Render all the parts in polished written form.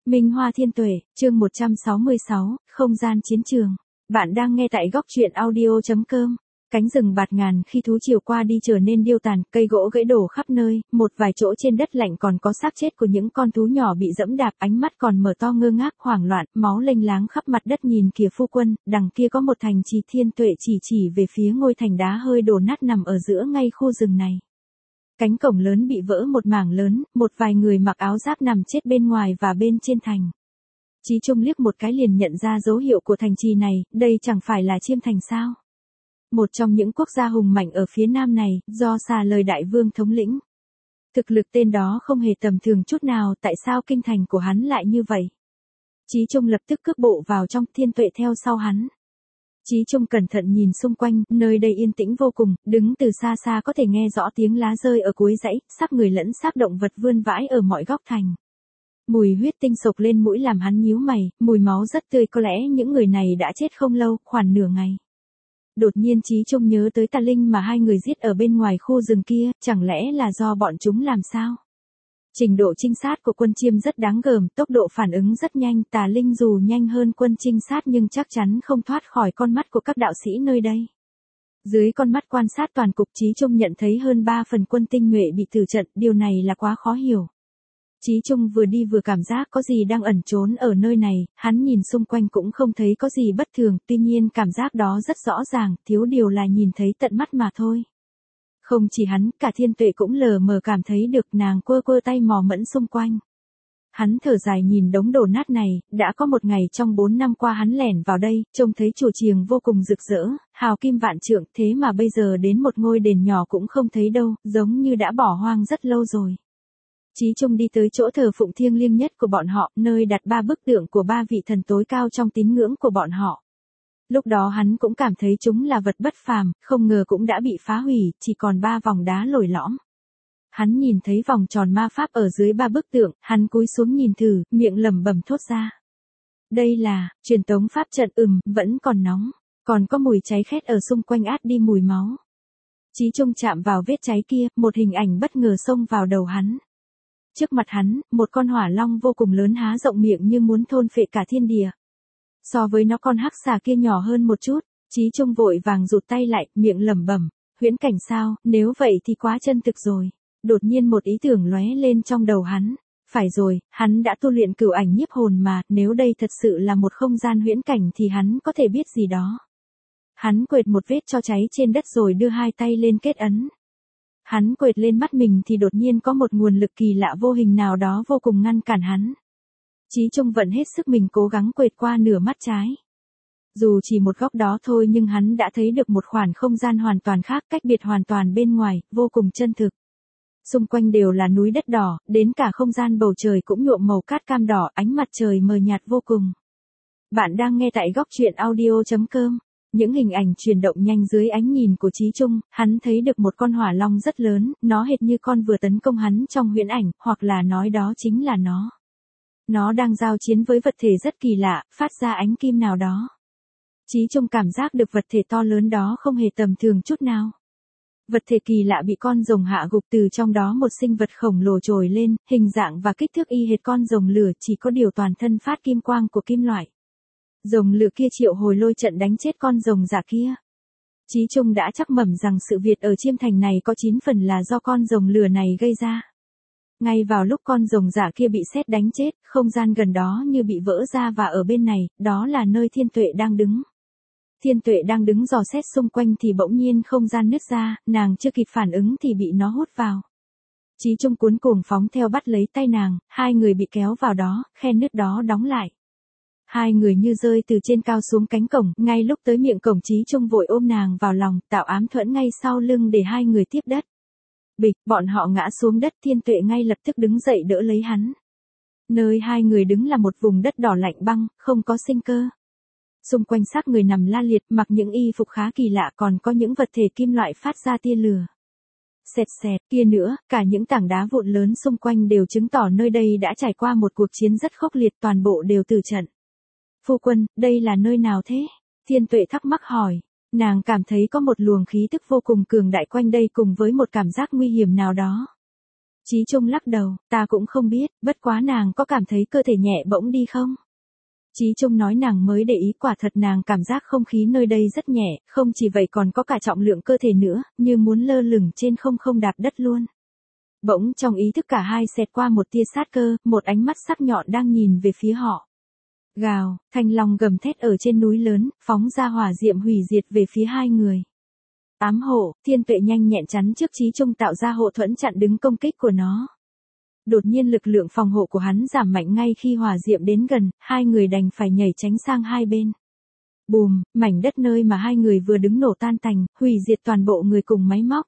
Minh Hoa Thiên Tuệ, chương 166, không gian chiến trường. Bạn đang nghe tại góc truyện audio.com. Cánh rừng bạt ngàn khi thú chiều qua đi trở nên điêu tàn, cây gỗ gãy đổ khắp nơi, một vài chỗ trên đất lạnh còn có xác chết của những con thú nhỏ bị dẫm đạp, ánh mắt còn mở to ngơ ngác hoảng loạn, máu lênh láng khắp mặt đất. Nhìn kìa phu quân, đằng kia có một thành trì. Thiên Tuệ chỉ về phía ngôi thành đá hơi đổ nát nằm ở giữa ngay khu rừng này. Cánh cổng lớn bị vỡ một mảng lớn, một vài người mặc áo giáp nằm chết bên ngoài và bên trên thành. Chí Trung liếc một cái liền nhận ra dấu hiệu của thành trì này, đây chẳng phải là Chiêm Thành sao? Một trong những quốc gia hùng mạnh ở phía nam này, do Xà Lời Đại Vương thống lĩnh. Thực lực tên đó không hề tầm thường chút nào, tại sao kinh thành của hắn lại như vậy? Chí Trung lập tức cước bộ vào trong, Thiên Tuệ theo sau hắn. Chí Trung cẩn thận nhìn xung quanh, nơi đây yên tĩnh vô cùng, đứng từ xa xa có thể nghe rõ tiếng lá rơi ở cuối dãy, xác người lẫn xác động vật vươn vãi ở mọi góc thành. Mùi huyết tinh sộc lên mũi làm hắn nhíu mày, mùi máu rất tươi, có lẽ những người này đã chết không lâu, khoảng nửa ngày. Đột nhiên Chí Trung nhớ tới Tà Linh mà hai người giết ở bên ngoài khu rừng kia, chẳng lẽ là do bọn chúng làm sao? Trình độ trinh sát của quân Chiêm rất đáng gờm, tốc độ phản ứng rất nhanh, Tà Linh dù nhanh hơn quân trinh sát nhưng chắc chắn không thoát khỏi con mắt của các đạo sĩ nơi đây. Dưới con mắt quan sát toàn cục, Chí Trung nhận thấy hơn 3 phần quân tinh nhuệ bị tử trận, điều này là quá khó hiểu. Chí Trung vừa đi vừa cảm giác có gì đang ẩn trốn ở nơi này, hắn nhìn xung quanh cũng không thấy có gì bất thường, tuy nhiên cảm giác đó rất rõ ràng, thiếu điều là nhìn thấy tận mắt mà thôi. Không chỉ hắn, cả Thiên Tuệ cũng lờ mờ cảm thấy được, nàng quơ tay mò mẫm xung quanh. Hắn thở dài nhìn đống đổ nát này, đã có một ngày trong 4 năm qua hắn lẻn vào đây, trông thấy chùa chiền vô cùng rực rỡ, hào kim vạn trượng, thế mà bây giờ đến một ngôi đền nhỏ cũng không thấy đâu, giống như đã bỏ hoang rất lâu rồi. Chí Trung đi tới chỗ thờ phụng thiêng liêng nhất của bọn họ, nơi đặt 3 bức tượng của 3 vị thần tối cao trong tín ngưỡng của bọn họ. Lúc đó hắn cũng cảm thấy chúng là vật bất phàm, không ngờ cũng đã bị phá hủy, chỉ còn 3 vòng đá lồi lõm. Hắn nhìn thấy vòng tròn ma pháp ở dưới 3 bức tượng, hắn cúi xuống nhìn thử, miệng lẩm bẩm thốt ra. Đây là truyền tống pháp trận, vẫn còn nóng, còn có mùi cháy khét ở xung quanh át đi mùi máu. Chí Trung chạm vào vết cháy kia, một hình ảnh bất ngờ xông vào đầu hắn. Trước mặt hắn, một con hỏa long vô cùng lớn há rộng miệng như muốn thôn phệ cả thiên địa. So với nó con hắc xà kia nhỏ hơn một chút, Chí Trung vội vàng rụt tay lại, miệng lẩm bẩm, huyễn cảnh sao, nếu vậy thì quá chân thực rồi. Đột nhiên một ý tưởng lóe lên trong đầu hắn. Phải rồi, hắn đã tu luyện cửu ảnh nhiếp hồn mà, nếu đây thật sự là một không gian huyễn cảnh thì hắn có thể biết gì đó. Hắn quệt một vết cho cháy trên đất rồi đưa hai tay lên kết ấn. Hắn quệt lên mắt mình thì đột nhiên có một nguồn lực kỳ lạ vô hình nào đó vô cùng ngăn cản hắn. Chí Trung vận hết sức mình cố gắng quệt qua nửa mắt trái. Dù chỉ một góc đó thôi nhưng hắn đã thấy được một khoảng không gian hoàn toàn khác, cách biệt hoàn toàn bên ngoài, vô cùng chân thực. Xung quanh đều là núi đất đỏ, đến cả không gian bầu trời cũng nhuộm màu cát cam đỏ, ánh mặt trời mờ nhạt vô cùng. Bạn đang nghe tại góc truyện audio.com. Những hình ảnh chuyển động nhanh dưới ánh nhìn của Chí Trung, hắn thấy được một con hỏa long rất lớn, nó hệt như con vừa tấn công hắn trong huyễn ảnh, hoặc là nói đó chính là nó. Nó đang giao chiến với vật thể rất kỳ lạ, phát ra ánh kim nào đó. Chí Trung cảm giác được vật thể to lớn đó không hề tầm thường chút nào. Vật thể kỳ lạ bị con rồng hạ gục, từ trong đó một sinh vật khổng lồ trồi lên, hình dạng và kích thước y hệt con rồng lửa, chỉ có điều toàn thân phát kim quang của kim loại. Rồng lửa kia triệu hồi lôi trận đánh chết con rồng giả kia. Chí Trung đã chắc mẩm rằng sự việc ở Chiêm Thành này có 9 phần là do con rồng lửa này gây ra. Ngay vào lúc con rồng giả kia bị sét đánh chết, không gian gần đó như bị vỡ ra và ở bên này, đó là nơi Thiên Tuệ đang đứng. Thiên Tuệ đang đứng dò xét xung quanh thì bỗng nhiên không gian nứt ra, nàng chưa kịp phản ứng thì bị nó hút vào. Chí Trung cuống cuồng phóng theo bắt lấy tay nàng, hai người bị kéo vào đó, khe nứt đó đóng lại. Hai người như rơi từ trên cao xuống cánh cổng, ngay lúc tới miệng cổng Chí Trung vội ôm nàng vào lòng, tạo ám thuẫn ngay sau lưng để hai người tiếp đất. Bịch, bọn họ ngã xuống đất, Thiên Tuệ ngay lập tức đứng dậy đỡ lấy hắn. Nơi hai người đứng là một vùng đất đỏ lạnh băng, không có sinh cơ. Xung quanh xác người nằm la liệt, mặc những y phục khá kỳ lạ, còn có những vật thể kim loại phát ra tia lửa. Xẹt xẹt, kia nữa, cả những tảng đá vụn lớn xung quanh đều chứng tỏ nơi đây đã trải qua một cuộc chiến rất khốc liệt, toàn bộ đều tử trận. Phu quân, đây là nơi nào thế? Thiên Tuệ thắc mắc hỏi. Nàng cảm thấy có một luồng khí tức vô cùng cường đại quanh đây cùng với một cảm giác nguy hiểm nào đó. Chí Trung lắc đầu, ta cũng không biết, bất quá nàng có cảm thấy cơ thể nhẹ bỗng đi không? Chí Trung nói nàng mới để ý, quả thật nàng cảm giác không khí nơi đây rất nhẹ, không chỉ vậy còn có cả trọng lượng cơ thể nữa, như muốn lơ lửng trên không đạp đất luôn. Bỗng trong ý thức cả hai xẹt qua một tia sát cơ, một ánh mắt sắc nhọn đang nhìn về phía họ. Gào, thanh long gầm thét ở trên núi lớn, phóng ra hỏa diệm hủy diệt về phía hai người. Ám hộ, Thiên Tuệ nhanh nhẹn chắn trước Chí Trung tạo ra hộ thuẫn chặn đứng công kích của nó. Đột nhiên lực lượng phòng hộ của hắn giảm mạnh ngay khi hỏa diệm đến gần, hai người đành phải nhảy tránh sang hai bên. Bùm, mảnh đất nơi mà hai người vừa đứng nổ tan tành, hủy diệt toàn bộ người cùng máy móc.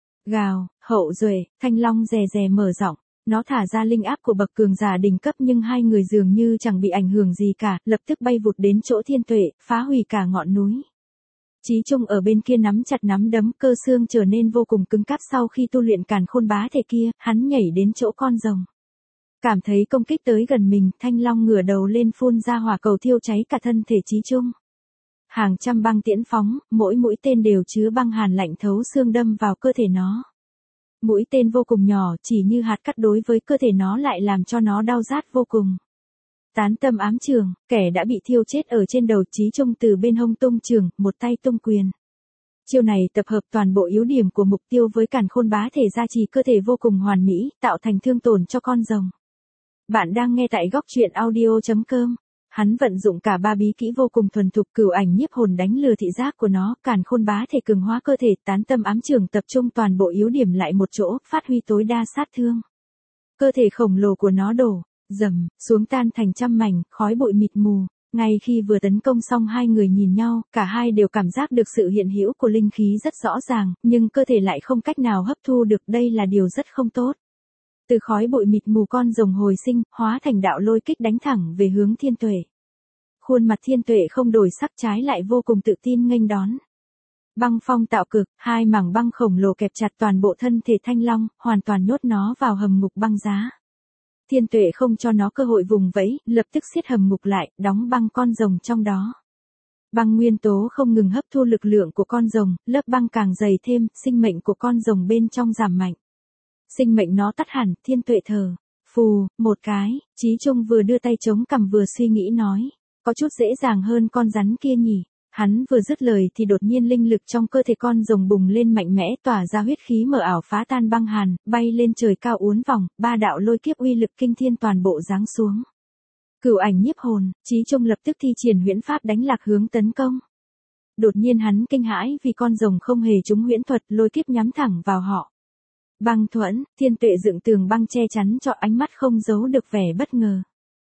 Gào, hậu duệ, thanh long rè rè mở rộng. Nó thả ra linh áp của bậc cường giả đỉnh cấp nhưng hai người dường như chẳng bị ảnh hưởng gì cả, lập tức bay vụt đến chỗ Thiên Tuệ, phá hủy cả ngọn núi. Chí Trung ở bên kia nắm chặt nắm đấm, cơ xương trở nên vô cùng cứng cáp sau khi tu luyện càn khôn bá thể kia, hắn nhảy đến chỗ con rồng. Cảm thấy công kích tới gần mình, thanh long ngửa đầu lên phun ra hỏa cầu thiêu cháy cả thân thể Chí Trung. Hàng trăm băng tiễn phóng, mỗi mũi tên đều chứa băng hàn lạnh thấu xương đâm vào cơ thể nó. Mũi tên vô cùng nhỏ, chỉ như hạt cát, đối với cơ thể nó lại làm cho nó đau rát vô cùng. Tán tâm ám trường, kẻ đã bị thiêu chết ở trên đầu. Chí Trung từ bên hông tung trường, một tay tung quyền. Chiêu này tập hợp toàn bộ yếu điểm của mục tiêu với càn khôn bá thể gia trì cơ thể vô cùng hoàn mỹ, tạo thành thương tổn cho con rồng. Bạn đang nghe tại góc truyện audio.com. Hắn vận dụng cả ba bí kỹ vô cùng thuần thục, cửu ảnh nhiếp hồn đánh lừa thị giác của nó, càn khôn bá thể cường hóa cơ thể, tán tâm ám trường tập trung toàn bộ yếu điểm lại một chỗ, phát huy tối đa sát thương. Cơ thể khổng lồ của nó đổ, dầm, xuống tan thành trăm mảnh, khói bụi mịt mù. Ngay khi vừa tấn công xong hai người nhìn nhau, cả hai đều cảm giác được sự hiện hữu của linh khí rất rõ ràng, nhưng cơ thể lại không cách nào hấp thu được, đây là điều rất không tốt. Từ khói bụi mịt mù con rồng hồi sinh, hóa thành đạo lôi kích đánh thẳng về hướng Thiên Tuệ. Khuôn mặt Thiên Tuệ không đổi sắc, trái lại vô cùng tự tin nghênh đón. Băng phong tạo cực, hai mảng băng khổng lồ kẹp chặt toàn bộ thân thể thanh long, hoàn toàn nhốt nó vào hầm ngục băng giá. Thiên Tuệ không cho nó cơ hội vùng vẫy, lập tức siết hầm ngục lại, đóng băng con rồng trong đó. Băng nguyên tố không ngừng hấp thu lực lượng của con rồng, lớp băng càng dày thêm, sinh mệnh của con rồng bên trong giảm mạnh. Sinh mệnh nó tắt hẳn, Thiên Tuệ thở phù một cái. Chí Trung vừa đưa tay chống cằm vừa suy nghĩ nói, có chút dễ dàng hơn con rắn kia nhỉ. Hắn vừa dứt lời thì đột nhiên linh lực trong cơ thể con rồng bùng lên mạnh mẽ, tỏa ra huyết khí mờ ảo phá tan băng hàn, bay lên trời cao uốn vòng, ba đạo lôi kiếp uy lực kinh thiên toàn bộ giáng xuống. Cửu ảnh nhiếp hồn, Chí Trung lập tức thi triển huyễn pháp đánh lạc hướng tấn công. Đột nhiên hắn kinh hãi vì con rồng không hề trúng huyễn thuật, lôi kiếp nhắm thẳng vào họ. Băng thuẫn, Thiên Tuệ dựng tường băng che chắn cho ánh mắt không giấu được vẻ bất ngờ.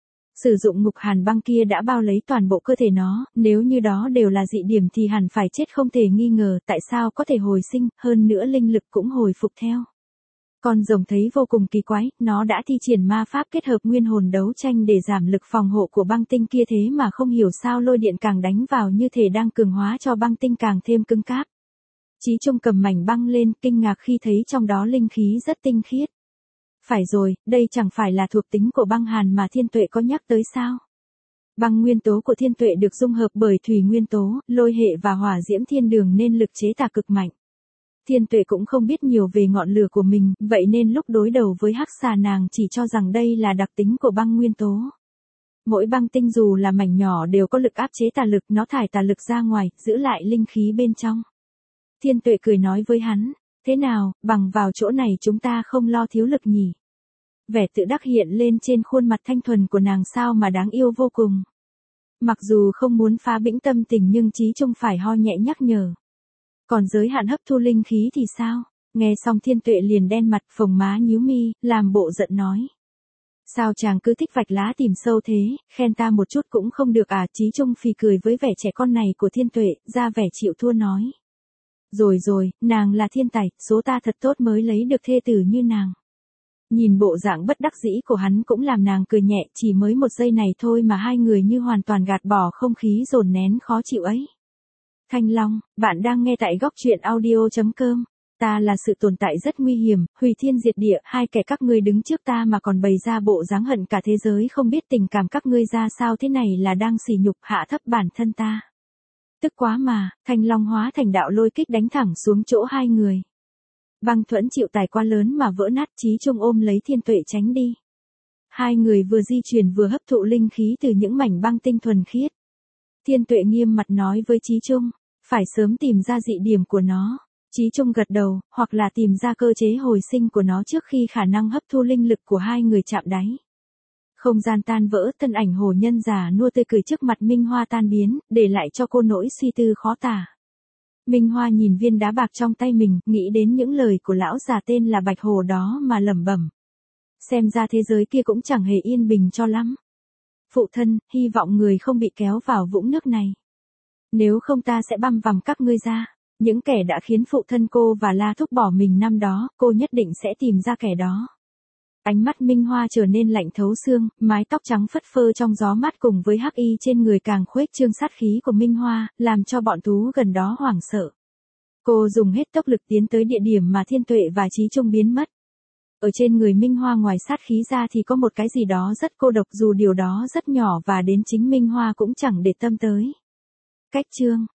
Sử dụng ngục hàn băng kia đã bao lấy toàn bộ cơ thể nó, nếu như đó đều là dị điểm thì hẳn phải chết không thể nghi ngờ, tại sao có thể hồi sinh, hơn nữa linh lực cũng hồi phục theo. Con rồng thấy vô cùng kỳ quái, nó đã thi triển ma pháp kết hợp nguyên hồn đấu tranh để giảm lực phòng hộ của băng tinh kia, thế mà không hiểu sao lôi điện càng đánh vào như thể đang cường hóa cho băng tinh càng thêm cứng cáp. Chí Trung cầm mảnh băng lên, kinh ngạc khi thấy trong đó linh khí rất tinh khiết. Phải rồi, đây chẳng phải là thuộc tính của băng hàn mà Thiên Tuệ có nhắc tới sao? Băng nguyên tố của Thiên Tuệ được dung hợp bởi thủy nguyên tố, lôi hệ và hỏa diễm thiên đường nên lực chế tà cực mạnh. Thiên Tuệ cũng không biết nhiều về ngọn lửa của mình, vậy nên lúc đối đầu với hắc xà nàng chỉ cho rằng đây là đặc tính của băng nguyên tố. Mỗi băng tinh dù là mảnh nhỏ đều có lực áp chế tà lực, nó thải tà lực ra ngoài, giữ lại linh khí bên trong. Thiên Tuệ cười nói với hắn, thế nào, bằng vào chỗ này chúng ta không lo thiếu lực nhỉ? Vẻ tự đắc hiện lên trên khuôn mặt thanh thuần của nàng, sao mà đáng yêu vô cùng. Mặc dù không muốn phá bĩnh tâm tình nhưng Chí Trung phải ho nhẹ nhắc nhở. Còn giới hạn hấp thu linh khí thì sao? Nghe xong Thiên Tuệ liền đen mặt, phồng má nhíu mi, làm bộ giận nói. Sao chàng cứ thích vạch lá tìm sâu thế, khen ta một chút cũng không được à? Chí Trung phì cười với vẻ trẻ con này của Thiên Tuệ, ra vẻ chịu thua nói. Rồi, nàng là thiên tài, số ta thật tốt mới lấy được thê tử như nàng. Nhìn bộ dạng bất đắc dĩ của hắn cũng làm nàng cười nhẹ, chỉ mới một giây này thôi mà hai người như hoàn toàn gạt bỏ không khí dồn nén khó chịu ấy. Thanh Long, bạn đang nghe tại góc truyện audio.com. Ta là sự tồn tại rất nguy hiểm, hủy thiên diệt địa, hai kẻ các ngươi đứng trước ta mà còn bày ra bộ dáng hận cả thế giới, không biết tình cảm các ngươi ra sao, thế này là đang sỉ nhục hạ thấp bản thân ta. Tức quá mà, Thanh Long hóa thành đạo lôi kích đánh thẳng xuống chỗ hai người. Băng thuẫn chịu tải quá lớn mà vỡ nát, Chí Trung ôm lấy Thiên Tuệ tránh đi. Hai người vừa di chuyển vừa hấp thụ linh khí từ những mảnh băng tinh thuần khiết. Thiên Tuệ nghiêm mặt nói với Chí Trung, phải sớm tìm ra dị điểm của nó. Chí Trung gật đầu, hoặc là tìm ra cơ chế hồi sinh của nó trước khi khả năng hấp thu linh lực của hai người chạm đáy. Không gian tan vỡ, thân ảnh hồ nhân già nua tươi cười trước mặt Minh Hoa tan biến, để lại cho cô nỗi suy tư khó tả. Minh Hoa nhìn viên đá bạc trong tay mình, nghĩ đến những lời của lão già tên là Bạch Hồ đó mà lẩm bẩm. Xem ra thế giới kia cũng chẳng hề yên bình cho lắm. Phụ thân, hy vọng người không bị kéo vào vũng nước này. Nếu không ta sẽ băm vằm các ngươi ra. Những kẻ đã khiến phụ thân cô và La Thúc bỏ mình năm đó, cô nhất định sẽ tìm ra kẻ đó. Ánh mắt Minh Hoa trở nên lạnh thấu xương, mái tóc trắng phất phơ trong gió mát cùng với hắc y trên người càng khuếch trương sát khí của Minh Hoa, làm cho bọn thú gần đó hoảng sợ. Cô dùng hết tốc lực tiến tới địa điểm mà Thiên Tuệ và Chí Trung biến mất. Ở trên người Minh Hoa ngoài sát khí ra thì có một cái gì đó rất cô độc, dù điều đó rất nhỏ và đến chính Minh Hoa cũng chẳng để tâm tới. Cách chương